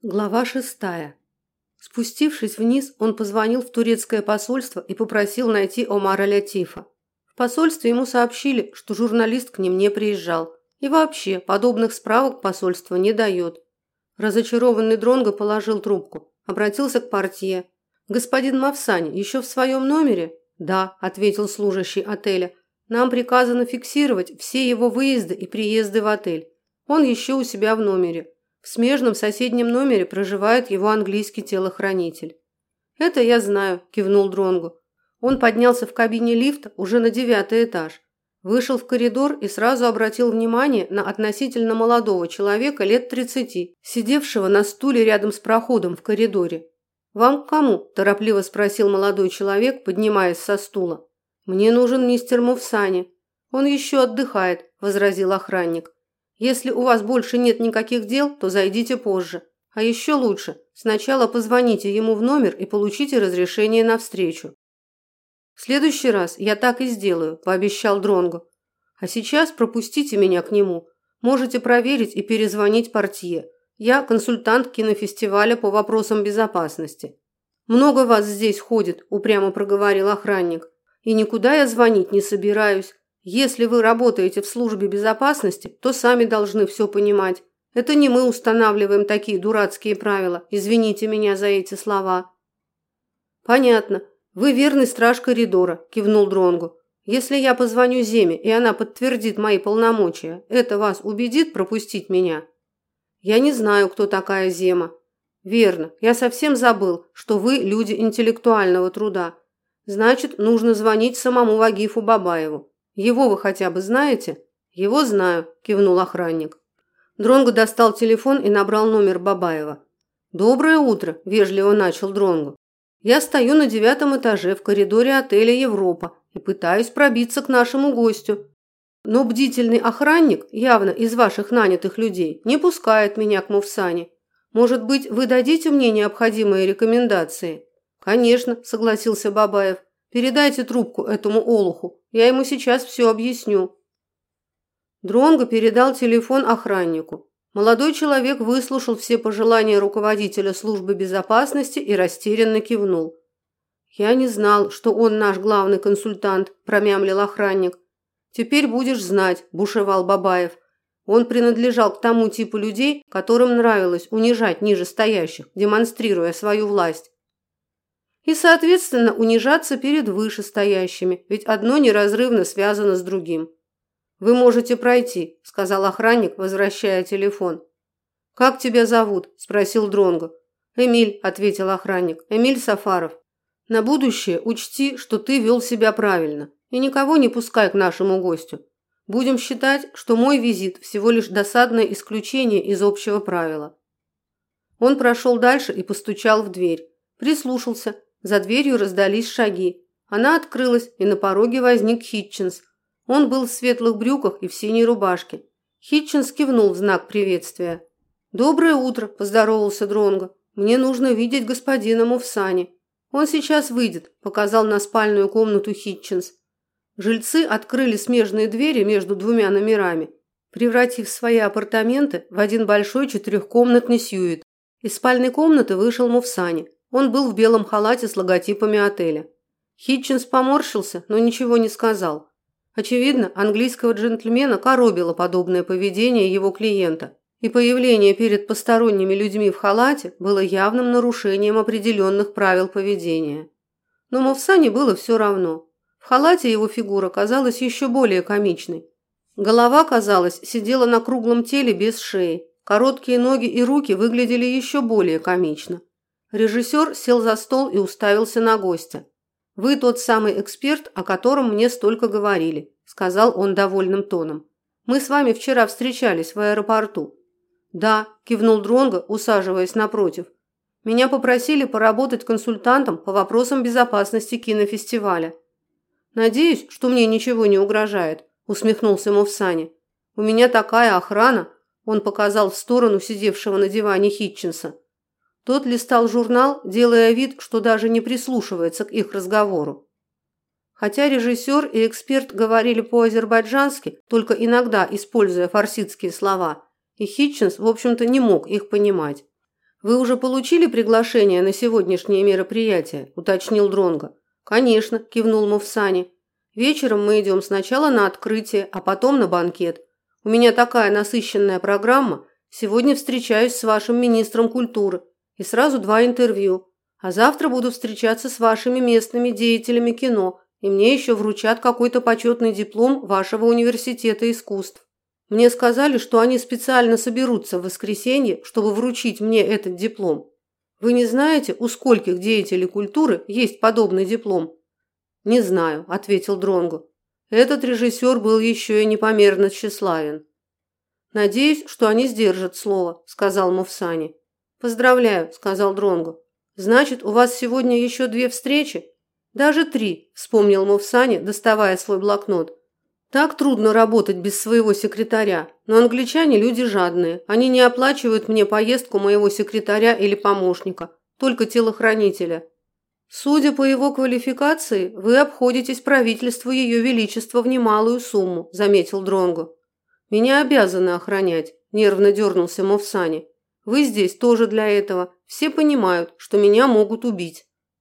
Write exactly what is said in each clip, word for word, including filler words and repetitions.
Глава шестая. Спустившись вниз, он позвонил в турецкое посольство и попросил найти Омара Лятифа. В посольстве ему сообщили, что журналист к ним не приезжал. И вообще, подобных справок посольство не дает. Разочарованный Дронго положил трубку, обратился к портье. «Господин Мавсани, еще в своем номере?» «Да», – ответил служащий отеля. «Нам приказано фиксировать все его выезды и приезды в отель. Он еще у себя в номере. В смежном соседнем номере проживает его английский телохранитель». «Это я знаю», – кивнул Дронго. Он поднялся в кабине лифта уже на девятый этаж. Вышел в коридор и сразу обратил внимание на относительно молодого человека лет тридцати, сидевшего на стуле рядом с проходом в коридоре. «Вам к кому?» – торопливо спросил молодой человек, поднимаясь со стула. «Мне нужен мистер Мовсани. Он еще отдыхает», – возразил охранник. «Если у вас больше нет никаких дел, то зайдите позже. А еще лучше, сначала позвоните ему в номер и получите разрешение на встречу». «В следующий раз я так и сделаю», – пообещал Дронго. «А сейчас пропустите меня к нему. Можете проверить и перезвонить портье. Я консультант кинофестиваля по вопросам безопасности». «Много вас здесь ходит», – упрямо проговорил охранник. «И никуда я звонить не собираюсь. Если вы работаете в службе безопасности, то сами должны все понимать. Это не мы устанавливаем такие дурацкие правила. Извините меня за эти слова». «Понятно. Вы верный страж коридора», – кивнул Дронго. «Если я позвоню Земе, и она подтвердит мои полномочия, это вас убедит пропустить меня?» «Я не знаю, кто такая Зема». «Верно. Я совсем забыл, что вы люди интеллектуального труда. Значит, нужно звонить самому Вагифу Бабаеву. Его вы хотя бы знаете?» «Его знаю», – кивнул охранник. Дронго достал телефон и набрал номер Бабаева. «Доброе утро», – вежливо начал Дронго. «Я стою на девятом этаже в коридоре отеля «Европа» и пытаюсь пробиться к нашему гостю. Но бдительный охранник, явно из ваших нанятых людей, не пускает меня к Мовсани. Может быть, вы дадите мне необходимые рекомендации?» «Конечно», – согласился Бабаев. «Передайте трубку этому олуху, я ему сейчас все объясню». Дронго передал телефон охраннику. Молодой человек выслушал все пожелания руководителя службы безопасности и растерянно кивнул. «Я не знал, что он наш главный консультант», – промямлил охранник. «Теперь будешь знать», – бушевал Бабаев. Он принадлежал к тому типу людей, которым нравилось унижать нижестоящих, демонстрируя свою власть. И, соответственно, унижаться перед вышестоящими, ведь одно неразрывно связано с другим. «Вы можете пройти», – сказал охранник, возвращая телефон. «Как тебя зовут?» – спросил Дронго. «Эмиль», – ответил охранник. «Эмиль Сафаров. На будущее учти, что ты вел себя правильно, и никого не пускай к нашему гостю. Будем считать, что мой визит всего лишь досадное исключение из общего правила». Он прошел дальше и постучал в дверь. Прислушался. За дверью раздались шаги. Она открылась, и на пороге возник Хитчинс. Он был в светлых брюках и в синей рубашке. Хитчинс кивнул в знак приветствия. «Доброе утро», – поздоровался Дронго. «Мне нужно видеть господина Мовсани». «Он сейчас выйдет», – показал на спальную комнату Хитчинс. Жильцы открыли смежные двери между двумя номерами, превратив свои апартаменты в один большой четырехкомнатный сьюит. Из спальной комнаты вышел Мовсани. Он был в белом халате с логотипами отеля. Хитчинс поморщился, но ничего не сказал. Очевидно, английского джентльмена коробило подобное поведение его клиента, и появление перед посторонними людьми в халате было явным нарушением определенных правил поведения. Но Мовсани было все равно. В халате его фигура казалась еще более комичной. Голова, казалось, сидела на круглом теле без шеи. Короткие ноги и руки выглядели еще более комично. Режиссер сел за стол и уставился на гостя. «Вы тот самый эксперт, о котором мне столько говорили», – сказал он довольным тоном. «Мы с вами вчера встречались в аэропорту». «Да», – кивнул Дронго, усаживаясь напротив. «Меня попросили поработать консультантом по вопросам безопасности кинофестиваля». «Надеюсь, что мне ничего не угрожает», – усмехнулся Мовсани. «У меня такая охрана», – он показал в сторону сидевшего на диване Хитчинса. Тот листал журнал, делая вид, что даже не прислушивается к их разговору. Хотя режиссер и эксперт говорили по-азербайджански, только иногда используя фарсидские слова, и Хитчинс, в общем-то, не мог их понимать. Вы уже получили приглашение на сегодняшнее мероприятие, уточнил Дронго. Конечно, кивнул Мовсани. Вечером мы идем сначала на открытие, а потом на банкет. У меня такая насыщенная программа. Сегодня встречаюсь с вашим министром культуры и сразу два интервью. А завтра буду встречаться с вашими местными деятелями кино, и мне еще вручат какой-то почетный диплом вашего университета искусств. Мне сказали, что они специально соберутся в воскресенье, чтобы вручить мне этот диплом. Вы не знаете, у скольких деятелей культуры есть подобный диплом? Не знаю, ответил Дронго. Этот режиссер был еще и непомерно тщеславен. Надеюсь, что они сдержат слово, сказал Мовсани. Поздравляю, сказал Дронго. Значит, у вас сегодня еще две встречи? Даже три, вспомнил Мовсани, доставая свой блокнот. Так трудно работать без своего секретаря, но англичане люди жадные. Они не оплачивают мне поездку моего секретаря или помощника, только телохранителя. Судя по его квалификации, вы обходитесь правительству Ее Величества в немалую сумму, заметил Дронго. Меня обязаны охранять, нервно дернулся Мовсани. Вы здесь тоже для этого. Все понимают, что меня могут убить.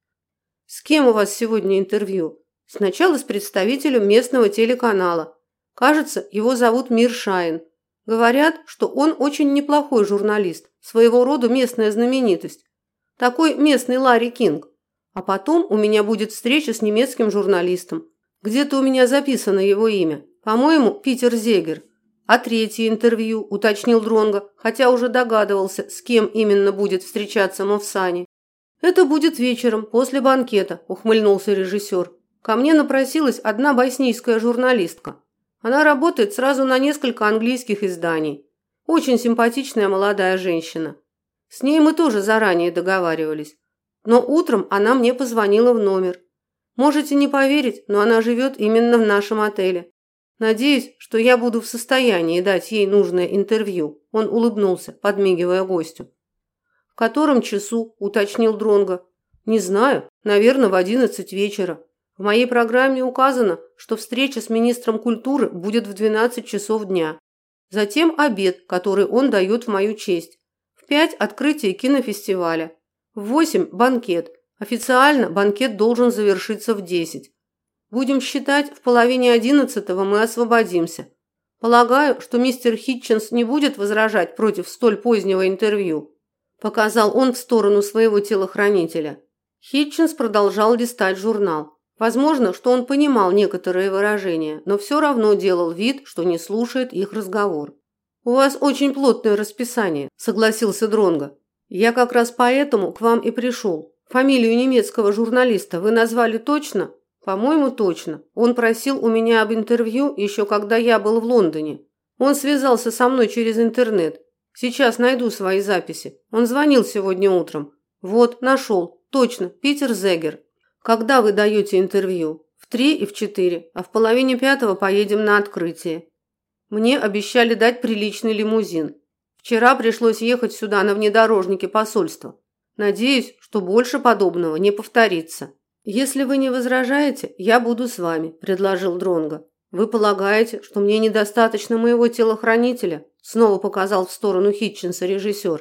С кем у вас сегодня интервью? Сначала с представителем местного телеканала. Кажется, его зовут Мир Шайн. Говорят, что он очень неплохой журналист, своего рода местная знаменитость. Такой местный Ларри Кинг. А потом у меня будет встреча с немецким журналистом. Где-то у меня записано его имя. По-моему, Питер Зегер. А третье интервью, уточнил Дронго, хотя уже догадывался, с кем именно будет встречаться Мовсани. Это будет вечером, после банкета, ухмыльнулся режиссер. Ко мне напросилась одна боснийская журналистка. Она работает сразу на несколько английских изданий. Очень симпатичная молодая женщина. С ней мы тоже заранее договаривались. Но утром она мне позвонила в номер. Можете не поверить, но она живет именно в нашем отеле. Надеюсь, что я буду в состоянии дать ей нужное интервью. Он улыбнулся, подмигивая гостю. В котором часу, уточнил Дронго. Не знаю, наверное, в одиннадцать вечера. В моей программе указано, что встреча с министром культуры будет в двенадцать часов дня. Затем обед, который он дает в мою честь. В пять открытие кинофестиваля. В восемь банкет. Официально банкет должен завершиться в десять. Будем считать, в половине одиннадцатого мы освободимся. Полагаю, что мистер Хитчинс не будет возражать против столь позднего интервью. Показал он в сторону своего телохранителя. Хитчинс продолжал листать журнал. Возможно, что он понимал некоторые выражения, но все равно делал вид, что не слушает их разговор. «У вас очень плотное расписание», – согласился Дронго. «Я как раз поэтому к вам и пришел. Фамилию немецкого журналиста вы назвали точно?» «По-моему, точно. Он просил у меня об интервью еще когда я был в Лондоне. Он связался со мной через интернет. Сейчас найду свои записи. Он звонил сегодня утром. Вот, нашел. Точно, Питер Зегер. Когда вы даете интервью? В три и в четыре, а в половине пятого поедем на открытие. Мне обещали дать приличный лимузин. Вчера пришлось ехать сюда на внедорожнике посольства. Надеюсь, что больше подобного не повторится. Если вы не возражаете, я буду с вами, предложил Дронго. Вы полагаете, что мне недостаточно моего телохранителя? Снова показал в сторону Хитчинса режиссер.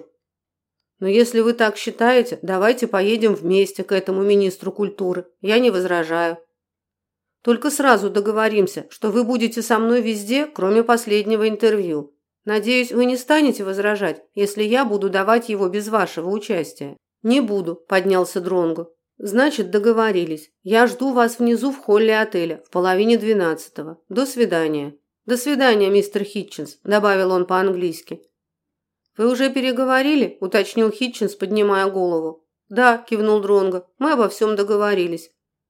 Но если вы так считаете, давайте поедем вместе к этому министру культуры. Я не возражаю. Только сразу договоримся, что вы будете со мной везде, кроме последнего интервью. Надеюсь, вы не станете возражать, если я буду давать его без вашего участия. Не буду, поднялся Дронго. Значит, договорились. Я жду вас внизу в холле отеля в половине двенадцатого. До свидания. До свидания, мистер Хитчинс, добавил он по-английски. Вы уже переговорили? Уточнил Хитчинс, поднимая голову. Да, кивнул Дронго. Мы обо всем договорились.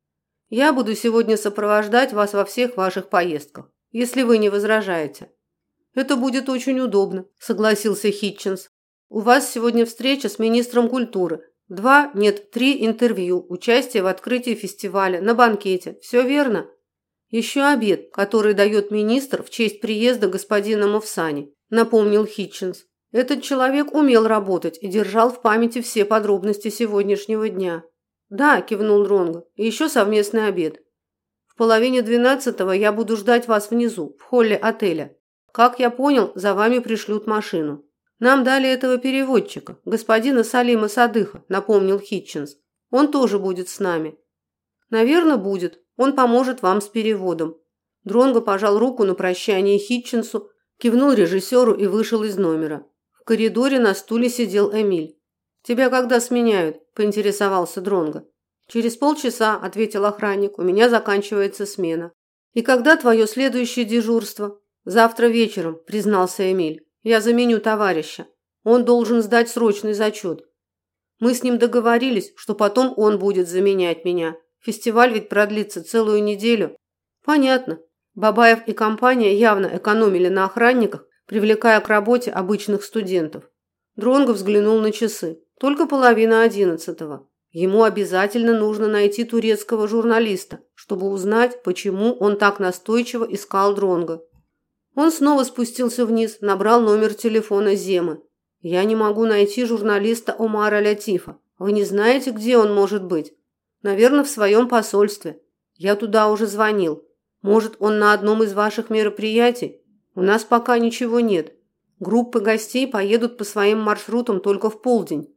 Я буду сегодня сопровождать вас во всех ваших поездках, если вы не возражаете. Это будет очень удобно, согласился Хитчинс. У вас сегодня встреча с министром культуры. Два, нет, три интервью, участие в открытии фестиваля, на банкете. Все верно? Еще обед, который дает министр в честь приезда господина Мовсани, напомнил Хитчинс. Этот человек умел работать и держал в памяти все подробности сегодняшнего дня. Да, кивнул Дронго. И еще совместный обед. В половине двенадцатого я буду ждать вас внизу, в холле отеля. Как я понял, за вами пришлют машину. Нам дали этого переводчика, господина Салима Садыха, напомнил Хитчинс. Он тоже будет с нами. Наверное, будет. Он поможет вам с переводом. Дронго пожал руку на прощание Хитчинсу, кивнул режиссеру и вышел из номера. В коридоре на стуле сидел Эмиль. «Тебя когда сменяют?» – поинтересовался Дронго. «Через полчаса», – ответил охранник, – «у меня заканчивается смена». «И когда твое следующее дежурство?» «Завтра вечером», – признался Эмиль. «Я заменю товарища. Он должен сдать срочный зачет. Мы с ним договорились, что потом он будет заменять меня. Фестиваль ведь продлится целую неделю». «Понятно». Бабаев и компания явно экономили на охранниках, привлекая к работе обычных студентов. Дронго взглянул на часы. Только половина одиннадцатого. Ему обязательно нужно найти турецкого журналиста, чтобы узнать, почему он так настойчиво искал Дронго. Он снова спустился вниз, набрал номер телефона Земы. «Я не могу найти журналиста Омара Лятифа. Вы не знаете, где он может быть?» «Наверное, в своем посольстве. Я туда уже звонил. Может, он на одном из ваших мероприятий? У нас пока ничего нет. Группы гостей поедут по своим маршрутам только в полдень.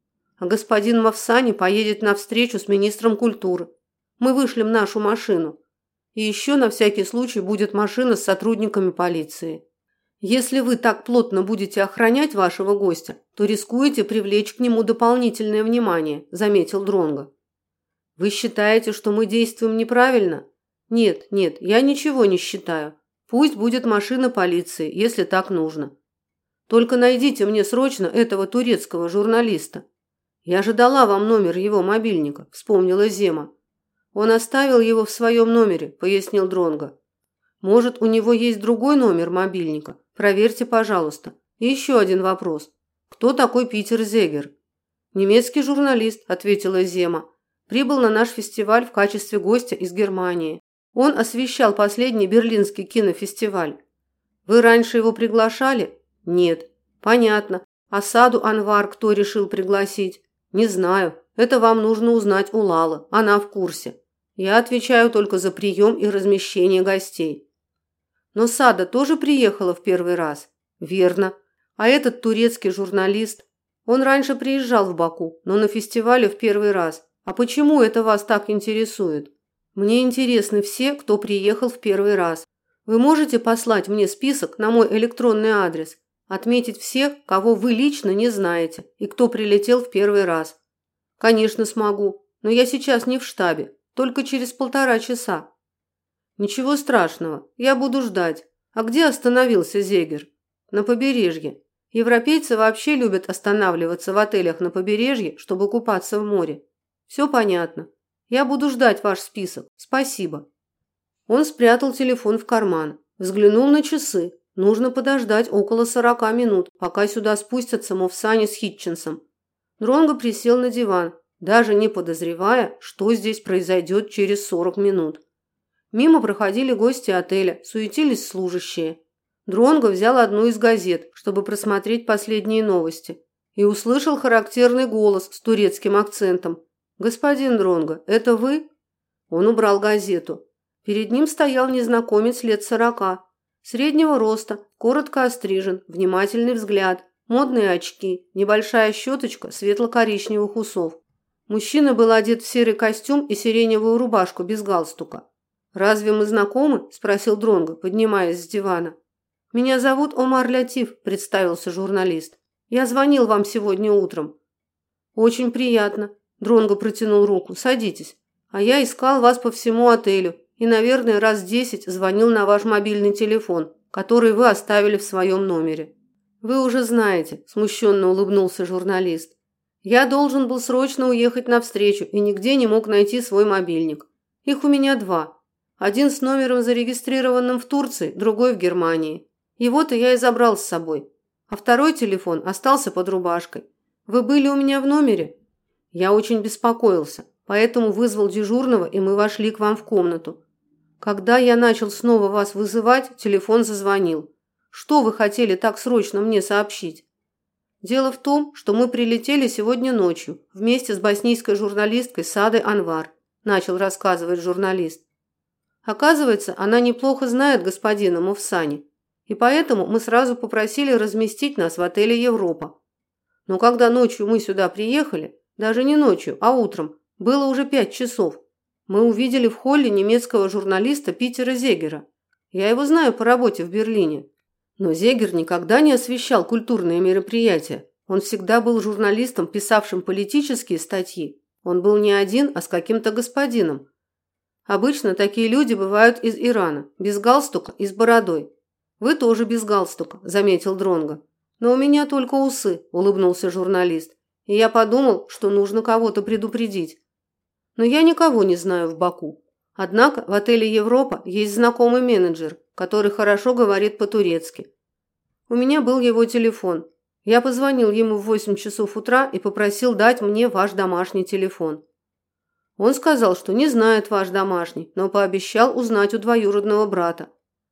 А господин Мавсани поедет на встречу с министром культуры. Мы вышлем нашу машину. И еще на всякий случай будет машина с сотрудниками полиции. Если вы так плотно будете охранять вашего гостя, то рискуете привлечь к нему дополнительное внимание», – заметил Дронго. «Вы считаете, что мы действуем неправильно?» «Нет, нет, я ничего не считаю. Пусть будет машина полиции, если так нужно. Только найдите мне срочно этого турецкого журналиста. Я же дала вам номер его мобильника», – вспомнила Зема. «Он оставил его в своем номере», – пояснил Дронго. «Может, у него есть другой номер мобильника? Проверьте, пожалуйста. И еще один вопрос. Кто такой Питер Зегер?» «Немецкий журналист», – ответила Зема. «Прибыл на наш фестиваль в качестве гостя из Германии. Он освещал последний берлинский кинофестиваль. Вы раньше его приглашали?» «Нет». «Понятно. А Саду Анвар кто решил пригласить?» «Не знаю. Это вам нужно узнать у Лалы. Она в курсе. Я отвечаю только за прием и размещение гостей». «Но Сада тоже приехала в первый раз?» «Верно. А этот турецкий журналист? Он раньше приезжал в Баку, но на фестивале в первый раз. А почему это вас так интересует?» «Мне интересны все, кто приехал в первый раз. Вы можете послать мне список на мой электронный адрес, отметить всех, кого вы лично не знаете и кто прилетел в первый раз?» «Конечно, смогу, но я сейчас не в штабе, только через полтора часа». «Ничего страшного, я буду ждать. А где остановился Зегер?» «На побережье. Европейцы вообще любят останавливаться в отелях на побережье, чтобы купаться в море. Все понятно. Я буду ждать ваш список. Спасибо». Он спрятал телефон в карман, взглянул на часы. Нужно подождать около сорока минут, пока сюда спустятся Мовсани с Хитчинсом. Дронго присел на диван, даже не подозревая, что здесь произойдет через сорок минут. Мимо проходили гости отеля, суетились служащие. Дронго взял одну из газет, чтобы просмотреть последние новости, и услышал характерный голос с турецким акцентом. «Господин Дронго, это вы?» Он убрал газету. Перед ним стоял незнакомец лет сорока. Среднего роста, коротко острижен, внимательный взгляд, модные очки, небольшая щеточка светло-коричневых усов. Мужчина был одет в серый костюм и сиреневую рубашку без галстука. «Разве мы знакомы?» – спросил Дронго, поднимаясь с дивана. «Меня зовут Омар Лятиф», – представился журналист. «Я звонил вам сегодня утром». «Очень приятно». Дронго протянул руку. «Садитесь. А я искал вас по всему отелю и, наверное, раз десять звонил на ваш мобильный телефон, который вы оставили в своем номере». «Вы уже знаете», – смущенно улыбнулся журналист. «Я должен был срочно уехать навстречу и нигде не мог найти свой мобильник. Их у меня два. Один с номером, зарегистрированным в Турции, другой в Германии. Его-то я и забрал с собой. А второй телефон остался под рубашкой. Вы были у меня в номере?» «Я очень беспокоился, поэтому вызвал дежурного, и мы вошли к вам в комнату. Когда я начал снова вас вызывать, телефон зазвонил. Что вы хотели так срочно мне сообщить?» «Дело в том, что мы прилетели сегодня ночью вместе с боснийской журналисткой Садой Анвар», начал рассказывать журналист. «Оказывается, она неплохо знает господина Мовсани. И поэтому мы сразу попросили разместить нас в отеле «Европа». Но когда ночью мы сюда приехали, даже не ночью, а утром, было уже пять часов, мы увидели в холле немецкого журналиста Питера Зегера. Я его знаю по работе в Берлине. Но Зегер никогда не освещал культурные мероприятия. Он всегда был журналистом, писавшим политические статьи. Он был не один, а с каким-то господином. Обычно такие люди бывают из Ирана, без галстука и с бородой. Вы тоже без галстука, заметил Дронго. Но у меня только усы, улыбнулся журналист. И я подумал, что нужно кого-то предупредить. Но я никого не знаю в Баку. Однако в отеле «Европа» есть знакомый менеджер, который хорошо говорит по-турецки. У меня был его телефон. Я позвонил ему в восемь часов утра и попросил дать мне ваш домашний телефон. Он сказал, что не знает ваш домашний, но пообещал узнать у двоюродного брата.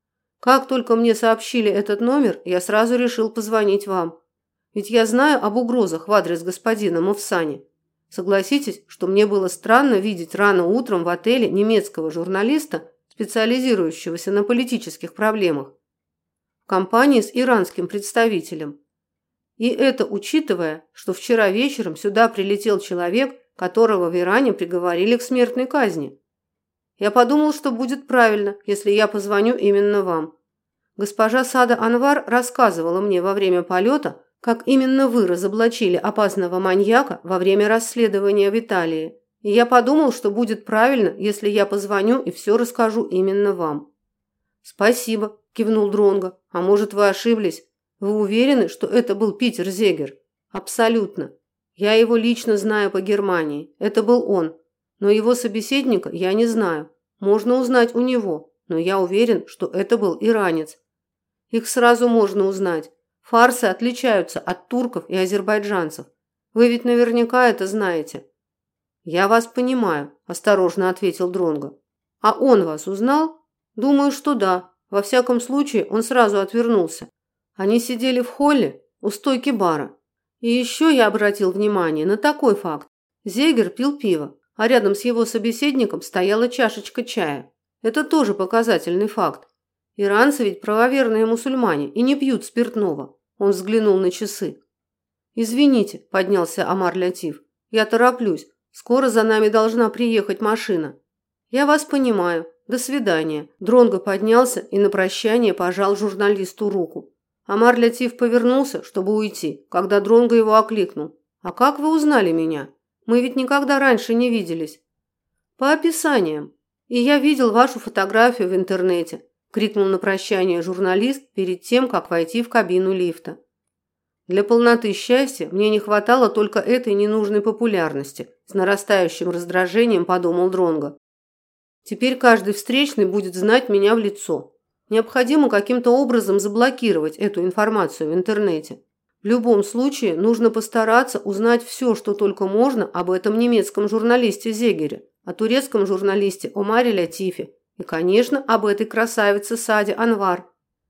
Как только мне сообщили этот номер, я сразу решил позвонить вам. Ведь я знаю об угрозах в адрес господина Мовсани. Согласитесь, что мне было странно видеть рано утром в отеле немецкого журналиста, специализирующегося на политических проблемах, в компании с иранским представителем. И это учитывая, что вчера вечером сюда прилетел человек, которого в Иране приговорили к смертной казни. Я подумал, что будет правильно, если я позвоню именно вам. Госпожа Сада Анвар рассказывала мне во время полета, как именно вы разоблачили опасного маньяка во время расследования в Италии. И я подумал, что будет правильно, если я позвоню и все расскажу именно вам. Спасибо, кивнул Дронго. А может, вы ошиблись? Вы уверены, что это был Питер Зегер? Абсолютно. Я его лично знаю по Германии. Это был он. Но его собеседника я не знаю. Можно узнать у него, но я уверен, что это был иранец. Их сразу можно узнать. Фарсы отличаются от турков и азербайджанцев. Вы ведь наверняка это знаете. Я вас понимаю, осторожно ответил Дронго. А он вас узнал? Думаю, что да. Во всяком случае, он сразу отвернулся. Они сидели в холле у стойки бара. И еще я обратил внимание на такой факт. Зегер пил пиво, а рядом с его собеседником стояла чашечка чая. Это тоже показательный факт. Иранцы ведь правоверные мусульмане и не пьют спиртного. Он взглянул на часы. «Извините», – поднялся Омар Лятиф. «Я тороплюсь. Скоро за нами должна приехать машина». «Я вас понимаю. До свидания». Дронго поднялся и на прощание пожал журналисту руку. Омар Лятиф повернулся, чтобы уйти, когда Дронго его окликнул. «А как вы узнали меня? Мы ведь никогда раньше не виделись». «По описаниям. И я видел вашу фотографию в интернете», – крикнул на прощание журналист перед тем, как войти в кабину лифта. Для полноты счастья мне не хватало только этой ненужной популярности, с нарастающим раздражением подумал Дронго. Теперь каждый встречный будет знать меня в лицо. Необходимо каким-то образом заблокировать эту информацию в интернете. В любом случае нужно постараться узнать все, что только можно об этом немецком журналисте Зегере, о турецком журналисте Омаре Лятифе и, конечно, об этой красавице Саде Анвар,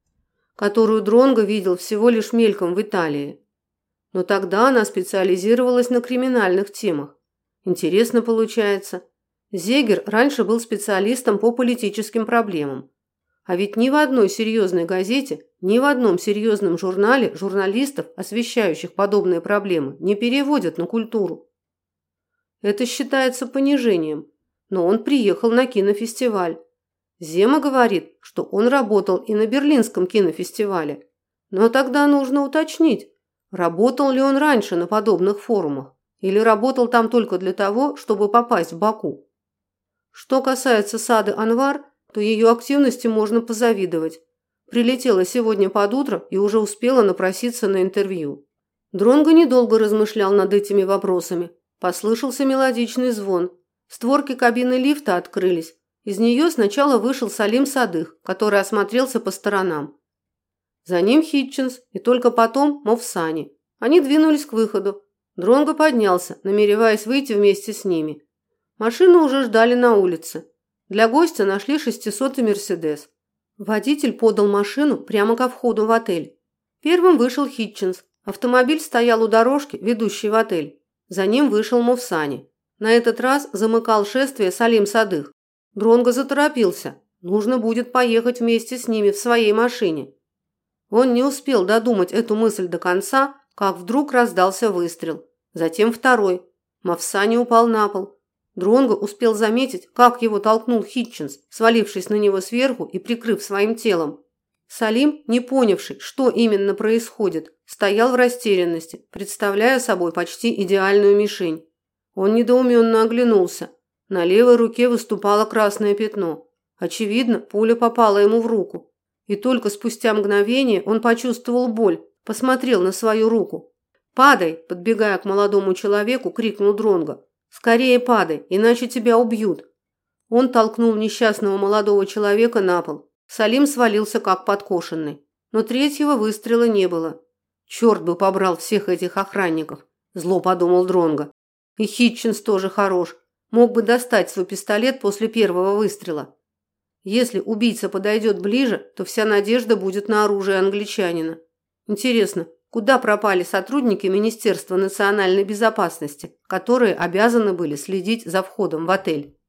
которую Дронго видел всего лишь мельком в Италии. Но тогда она специализировалась на криминальных темах. Интересно получается. Зегер раньше был специалистом по политическим проблемам. А ведь ни в одной серьезной газете, ни в одном серьезном журнале журналистов, освещающих подобные проблемы, не переводят на культуру. Это считается понижением, но он приехал на кинофестиваль. Зема говорит, что он работал и на Берлинском кинофестивале. Но тогда нужно уточнить, работал ли он раньше на подобных форумах, или работал там только для того, чтобы попасть в Баку. Что касается Сады Анвар, то ее активности можно позавидовать. Прилетела сегодня под утро и уже успела напроситься на интервью. Дронго недолго размышлял над этими вопросами. Послышался мелодичный звон. Створки кабины лифта открылись. Из нее сначала вышел Салим Садых, который осмотрелся по сторонам. За ним Хитчинс и только потом Мовсани. Они двинулись к выходу. Дронго поднялся, намереваясь выйти вместе с ними. Машину уже ждали на улице. Для гостя нашли шестисотый Мерседес. Водитель подал машину прямо ко входу в отель. Первым вышел Хитчинс. Автомобиль стоял у дорожки, ведущей в отель. За ним вышел Мовсани. На этот раз замыкал шествие Салим Садых. Дронго заторопился. Нужно будет поехать вместе с ними в своей машине. Он не успел додумать эту мысль до конца, как вдруг раздался выстрел. Затем второй. Мавсани упал на пол. Дронго успел заметить, как его толкнул Хитчинс, свалившись на него сверху и прикрыв своим телом. Салим, не понявший, что именно происходит, стоял в растерянности, представляя собой почти идеальную мишень. Он недоуменно оглянулся. На левой руке выступало красное пятно. Очевидно, пуля попала ему в руку. И только спустя мгновение он почувствовал боль, посмотрел на свою руку. «Падай!» – подбегая к молодому человеку, крикнул Дронго. «Скорее падай, иначе тебя убьют!» Он толкнул несчастного молодого человека на пол. Салим свалился как подкошенный. Но третьего выстрела не было. «Черт бы побрал всех этих охранников!» – зло подумал Дронго. «И Хитчинс тоже хорош. Мог бы достать свой пистолет после первого выстрела. Если убийца подойдет ближе, то вся надежда будет на оружие англичанина. Интересно, куда пропали сотрудники Министерства национальной безопасности, которые обязаны были следить за входом в отель?»